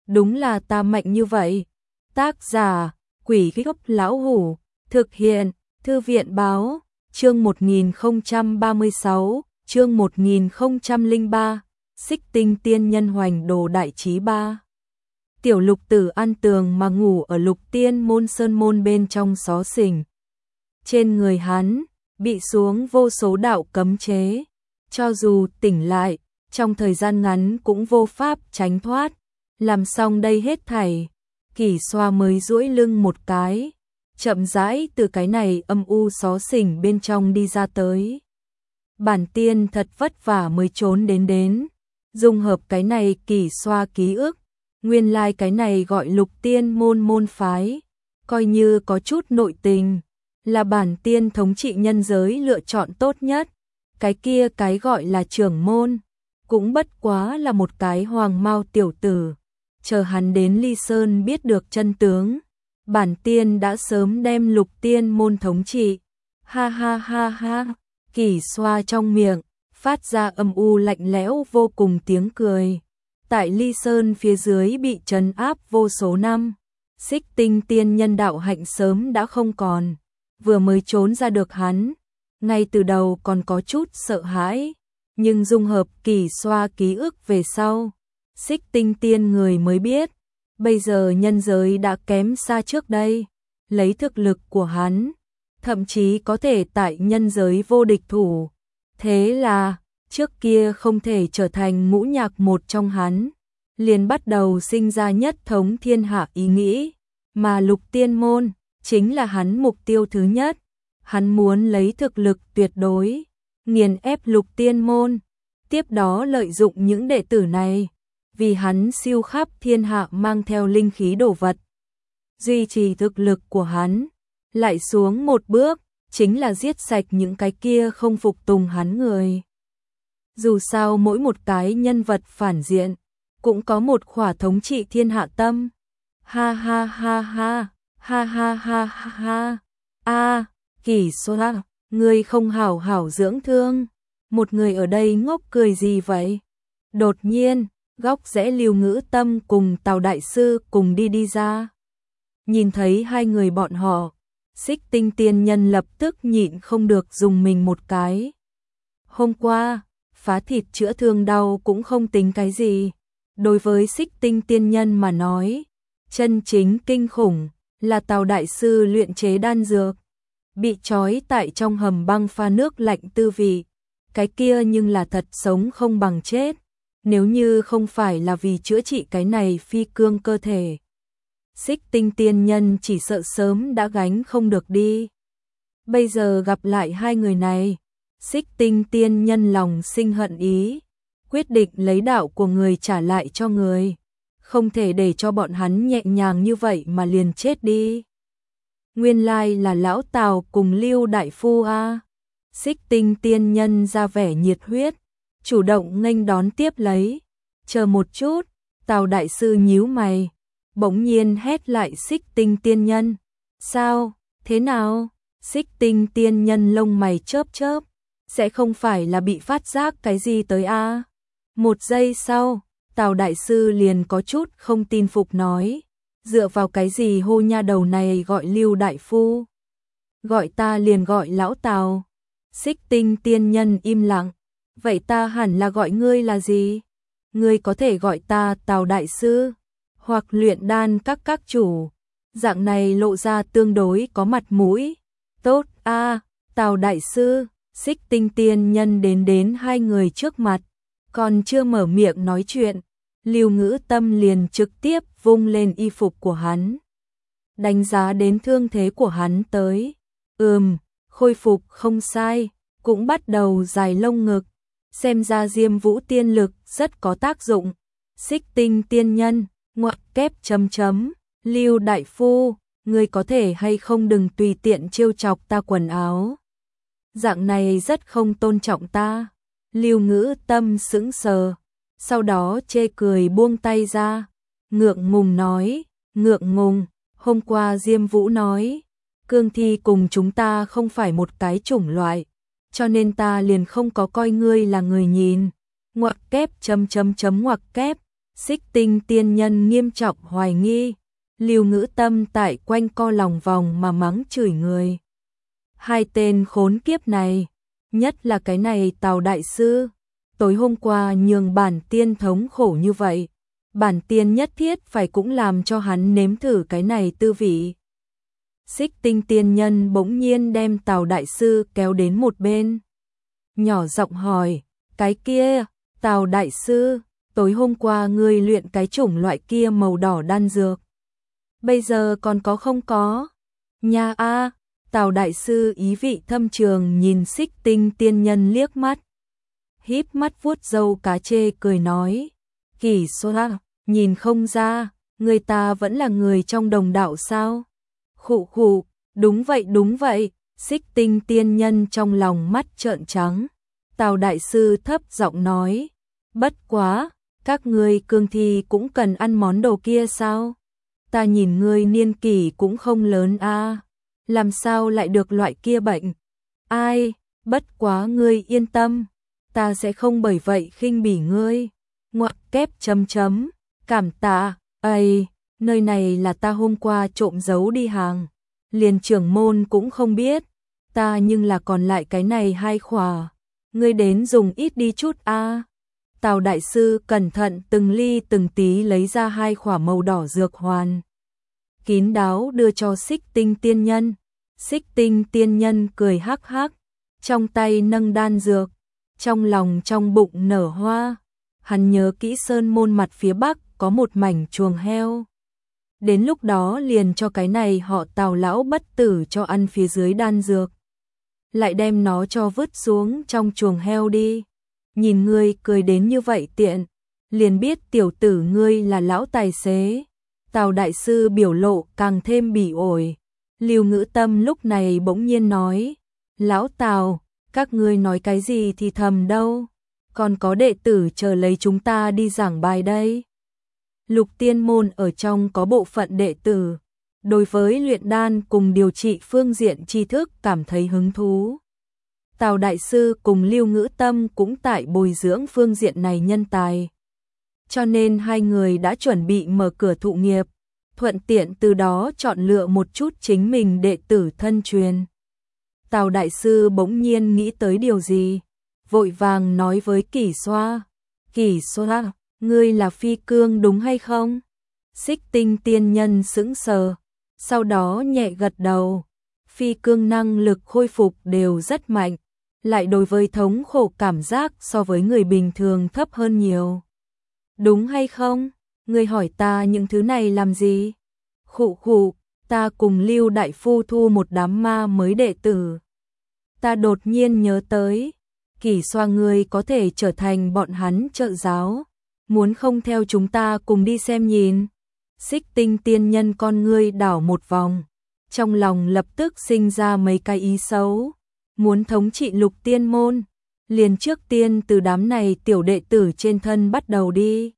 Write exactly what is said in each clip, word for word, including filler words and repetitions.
đúng là ta mạnh như vậy. Tác giả, Quỷ Gốc Lão Hủ, thực hiện, Thư viện Báo, chương một nghìn không trăm ba mươi sáu, chương một nghìn không trăm lẻ ba, Xích Tinh Tiên Nhân Hoành Đồ Đại Chí ba. Tiểu Lục Tử ăn tường mà ngủ ở Lục Tiên môn sơn môn bên trong xó xỉnh. Trên người hắn, bị xuống vô số đạo cấm chế, cho dù tỉnh lại, trong thời gian ngắn cũng vô pháp tránh thoát. Làm xong đây hết thảy, Kỷ Xoa mới duỗi lưng một cái, chậm rãi từ cái này âm u xó xỉnh bên trong đi ra tới. Bản tiên thật vất vả mới trốn đến đến, dung hợp cái này Kỷ Xoa ký ức, nguyên lai like cái này gọi Lục Tiên môn môn phái, coi như có chút nội tình, là bản tiên thống trị nhân giới lựa chọn tốt nhất. Cái kia cái gọi là trưởng môn, cũng bất quá là một cái hoàng mao tiểu tử. Chờ hắn đến Ly Sơn biết được chân tướng, bản tiên đã sớm đem Lục Tiên môn thống trị. Ha ha ha ha, Kỷ Xoa trong miệng, phát ra âm u lạnh lẽo vô cùng tiếng cười. Tại Ly Sơn phía dưới bị trấn áp vô số năm, Xích Tinh Tiên Nhân đạo hạnh sớm đã không còn, vừa mới trốn ra được hắn, ngay từ đầu còn có chút sợ hãi, nhưng dung hợp Kỷ Xoa ký ức về sau, Xích Tinh Tiên người mới biết, bây giờ nhân giới đã kém xa trước đây, lấy thực lực của hắn, thậm chí có thể tại nhân giới vô địch thủ. Thế là, trước kia không thể trở thành ngũ nhạc một trong hắn, liền bắt đầu sinh ra nhất thống thiên hạ ý nghĩ, mà Lục Tiên môn chính là hắn mục tiêu thứ nhất. Hắn muốn lấy thực lực tuyệt đối, nghiền ép Lục Tiên môn, tiếp đó lợi dụng những đệ tử này, vì hắn siêu khắp thiên hạ mang theo linh khí đồ vật. Duy trì thực lực của hắn, lại xuống một bước, chính là giết sạch những cái kia không phục tùng hắn người. Dù sao mỗi một cái nhân vật phản diện, cũng có một khỏa thống trị thiên hạ tâm. Ha ha ha ha, ha ha ha ha ha, a Kỷ Xoa, ngươi không hảo hảo dưỡng thương, một người ở đây ngốc cười gì vậy? Đột nhiên, góc rẽ Lưu Ngữ Tâm cùng Tào Đại Sư cùng đi đi ra. Nhìn thấy hai người bọn họ, Xích Tinh Tiên Nhân lập tức nhịn không được dùng mình một cái. Hôm qua, phá thịt chữa thương đau cũng không tính cái gì. Đối với Xích Tinh Tiên Nhân mà nói, chân chính kinh khủng là Tào Đại Sư luyện chế đan dược, bị trói tại trong hầm băng pha nước lạnh tư vị, cái kia nhưng là thật sống không bằng chết, nếu như không phải là vì chữa trị cái này phi cương cơ thể. Xích Tinh Tiên Nhân chỉ sợ sớm đã gánh không được đi. Bây giờ gặp lại hai người này, Xích Tinh Tiên Nhân lòng sinh hận ý, quyết định lấy đạo của người trả lại cho người, không thể để cho bọn hắn nhẹ nhàng như vậy mà liền chết đi. Nguyên lai là lão Tào cùng Lưu Đại Phu a. Xích Tinh Tiên Nhân ra vẻ nhiệt huyết, chủ động nghênh đón tiếp lấy. Chờ một chút, Tào Đại Sư nhíu mày, bỗng nhiên hét lại Xích Tinh Tiên Nhân. Sao, thế nào? Xích Tinh Tiên Nhân lông mày chớp chớp, sẽ không phải là bị phát giác cái gì tới a? Một giây sau, Tào Đại Sư liền có chút không tin phục nói. Dựa vào cái gì hô nha đầu này gọi Lưu Đại Phu? Gọi ta liền gọi lão Tào. Xích Tinh Tiên Nhân im lặng. Vậy ta hẳn là gọi ngươi là gì? Ngươi có thể gọi ta Tào Đại Sư, hoặc luyện đan các các chủ. Dạng này lộ ra tương đối có mặt mũi. Tốt a, Tào Đại Sư. Xích Tinh Tiên Nhân đến đến hai người trước mặt, còn chưa mở miệng nói chuyện, Lưu Ngữ Tâm liền trực tiếp vung lên y phục của hắn, đánh giá đến thương thế của hắn tới. Ừm, khôi phục không sai, cũng bắt đầu dài lông ngực, xem ra Diêm Vũ tiên lực rất có tác dụng. Xích Tinh Tiên Nhân, ngoặc kép chấm chấm, Lưu Đại Phu, ngươi có thể hay không đừng tùy tiện trêu chọc ta quần áo. Dạng này rất không tôn trọng ta. Lưu Ngữ Tâm sững sờ, sau đó chê cười buông tay ra, ngượng ngùng nói, ngượng ngùng, hôm qua Diêm Vũ nói, cương thi cùng chúng ta không phải một cái chủng loại, cho nên ta liền không có coi ngươi là người nhìn. Ngoặc kép chấm chấm chấm ngoặc kép, Xích Tinh tiên nhân nghiêm trọng hoài nghi, Lưu Ngữ Tâm tại quanh co lòng vòng mà mắng chửi người. Hai tên khốn kiếp này, nhất là cái này Tào đại sư, tối hôm qua nhường bản tiên thống khổ như vậy, bản tiên nhất thiết phải cũng làm cho hắn nếm thử cái này tư vị. Xích Tinh tiên nhân bỗng nhiên đem Tào đại sư kéo đến một bên, nhỏ giọng hỏi, cái kia, Tào đại sư, tối hôm qua ngươi luyện cái chủng loại kia màu đỏ đan dược, bây giờ còn có không có? Nha a, Tào đại sư ý vị thâm trường nhìn Xích Tinh tiên nhân liếc mắt, híp mắt vuốt râu cá chê cười nói, Kỳ Xoa, nhìn không ra, người ta vẫn là người trong đồng đạo sao? Khụ khụ, đúng vậy đúng vậy, Xích Tinh tiên nhân trong lòng mắt trợn trắng. Tào đại sư thấp giọng nói, bất quá, các ngươi cương thi cũng cần ăn món đồ kia sao? Ta nhìn ngươi niên kỷ cũng không lớn a, làm sao lại được loại kia bệnh? Ai, bất quá ngươi yên tâm, ta sẽ không bởi vậy khinh bỉ ngươi. Ngoặc kép chấm chấm, cảm tạ, ây, nơi này là ta hôm qua trộm giấu đi hàng, liền trưởng môn cũng không biết, ta nhưng là còn lại cái này hai khỏa, ngươi đến dùng ít đi chút a. Tào đại sư cẩn thận từng ly từng tí lấy ra hai khỏa màu đỏ dược hoàn, kín đáo đưa cho Xích Tinh tiên nhân. Xích Tinh tiên nhân cười hắc hắc, trong tay nâng đan dược, trong lòng trong bụng nở hoa. Hắn nhớ kỹ sơn môn mặt phía bắc có một mảnh chuồng heo, đến lúc đó liền cho cái này họ Tào lão bất tử cho ăn phía dưới đan dược, lại đem nó cho vứt xuống trong chuồng heo đi. Nhìn ngươi cười đến như vậy tiện, liền biết tiểu tử ngươi là lão tài xế. Tào đại sư biểu lộ càng thêm bỉ ổi. Lưu Ngữ Tâm lúc này bỗng nhiên nói, lão Tào, các ngươi nói cái gì thì thầm đâu, còn có đệ tử chờ lấy chúng ta đi giảng bài đây. Lục tiên môn ở trong có bộ phận đệ tử, đối với luyện đan cùng điều trị phương diện tri thức cảm thấy hứng thú. Tào đại sư cùng Lưu Ngữ Tâm cũng tại bồi dưỡng phương diện này nhân tài, cho nên hai người đã chuẩn bị mở cửa thụ nghiệp, thuận tiện từ đó chọn lựa một chút chính mình đệ tử thân truyền. Tào đại sư bỗng nhiên nghĩ tới điều gì, vội vàng nói với Kỳ Xoa, Kỳ Xoa, ngươi là phi cương đúng hay không? Xích Tinh tiên nhân sững sờ, sau đó nhẹ gật đầu. Phi cương năng lực khôi phục đều rất mạnh, lại đối với thống khổ cảm giác so với người bình thường thấp hơn nhiều. Đúng hay không? Ngươi hỏi ta những thứ này làm gì? Khụ khụ, ta cùng Lưu đại phu thu một đám ma mới đệ tử. Ta đột nhiên nhớ tới, Kỳ Xoa ngươi có thể trở thành bọn hắn trợ giáo, muốn không theo chúng ta cùng đi xem nhìn? Xích Tinh tiên nhân con ngươi đảo một vòng, trong lòng lập tức sinh ra mấy cái ý xấu, muốn thống trị Lục tiên môn, liền trước tiên từ đám này tiểu đệ tử trên thân bắt đầu đi.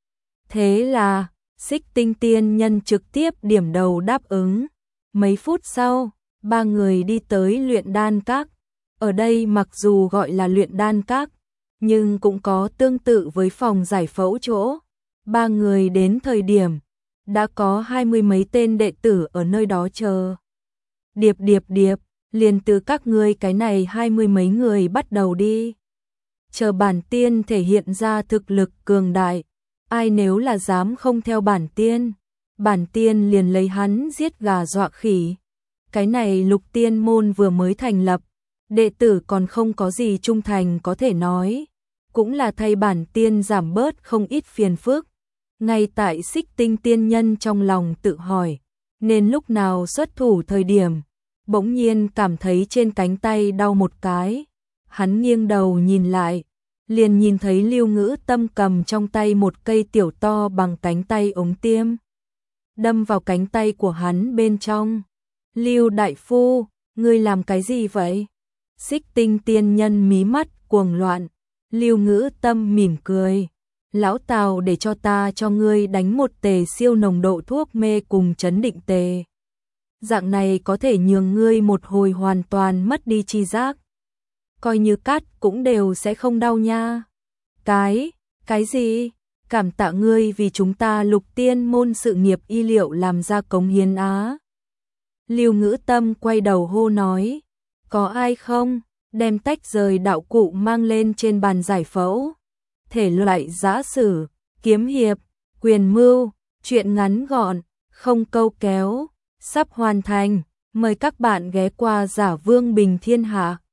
Thế là, Xích Tinh tiên nhân trực tiếp điểm đầu đáp ứng. Mấy phút sau, ba người đi tới luyện đan các. Ở đây mặc dù gọi là luyện đan các, nhưng cũng có tương tự với phòng giải phẫu chỗ. Ba người đến thời điểm, đã có hai mươi mấy tên đệ tử ở nơi đó chờ. Điệp điệp điệp, liền từ các ngươi cái này hai mươi mấy người bắt đầu đi. Chờ bản tiên thể hiện ra thực lực cường đại, ai nếu là dám không theo bản tiên, bản tiên liền lấy hắn giết gà dọa khỉ. Cái này Lục tiên môn vừa mới thành lập, đệ tử còn không có gì trung thành có thể nói, cũng là thay bản tiên giảm bớt không ít phiền phức. Ngay tại Xích Tinh tiên nhân trong lòng tự hỏi, nên lúc nào xuất thủ thời điểm, bỗng nhiên cảm thấy trên cánh tay đau một cái. Hắn nghiêng đầu nhìn lại, liền nhìn thấy Lưu Ngữ Tâm cầm trong tay một cây tiểu to bằng cánh tay ống tiêm, đâm vào cánh tay của hắn bên trong. Lưu đại phu, ngươi làm cái gì vậy? Xích Tinh tiên nhân mí mắt cuồng loạn. Lưu Ngữ Tâm mỉm cười, lão Tào để cho ta cho ngươi đánh một tề siêu nồng độ thuốc mê cùng chấn định tề. Dạng này có thể nhường ngươi một hồi hoàn toàn mất đi tri giác. Coi như cắt cũng đều sẽ không đau nha. Cái, cái gì? cảm tạ ngươi vì chúng ta Lục Tiên môn sự nghiệp y liệu làm ra cống hiến á. Lưu Ngữ Tâm quay đầu hô nói, có ai không, đem tách rời đạo cụ mang lên trên bàn giải phẫu. Thể loại giã sử, kiếm hiệp, quyền mưu, truyện ngắn gọn, không câu kéo, sắp hoàn thành, mời các bạn ghé qua Giả Vương Bình Thiên Hạ.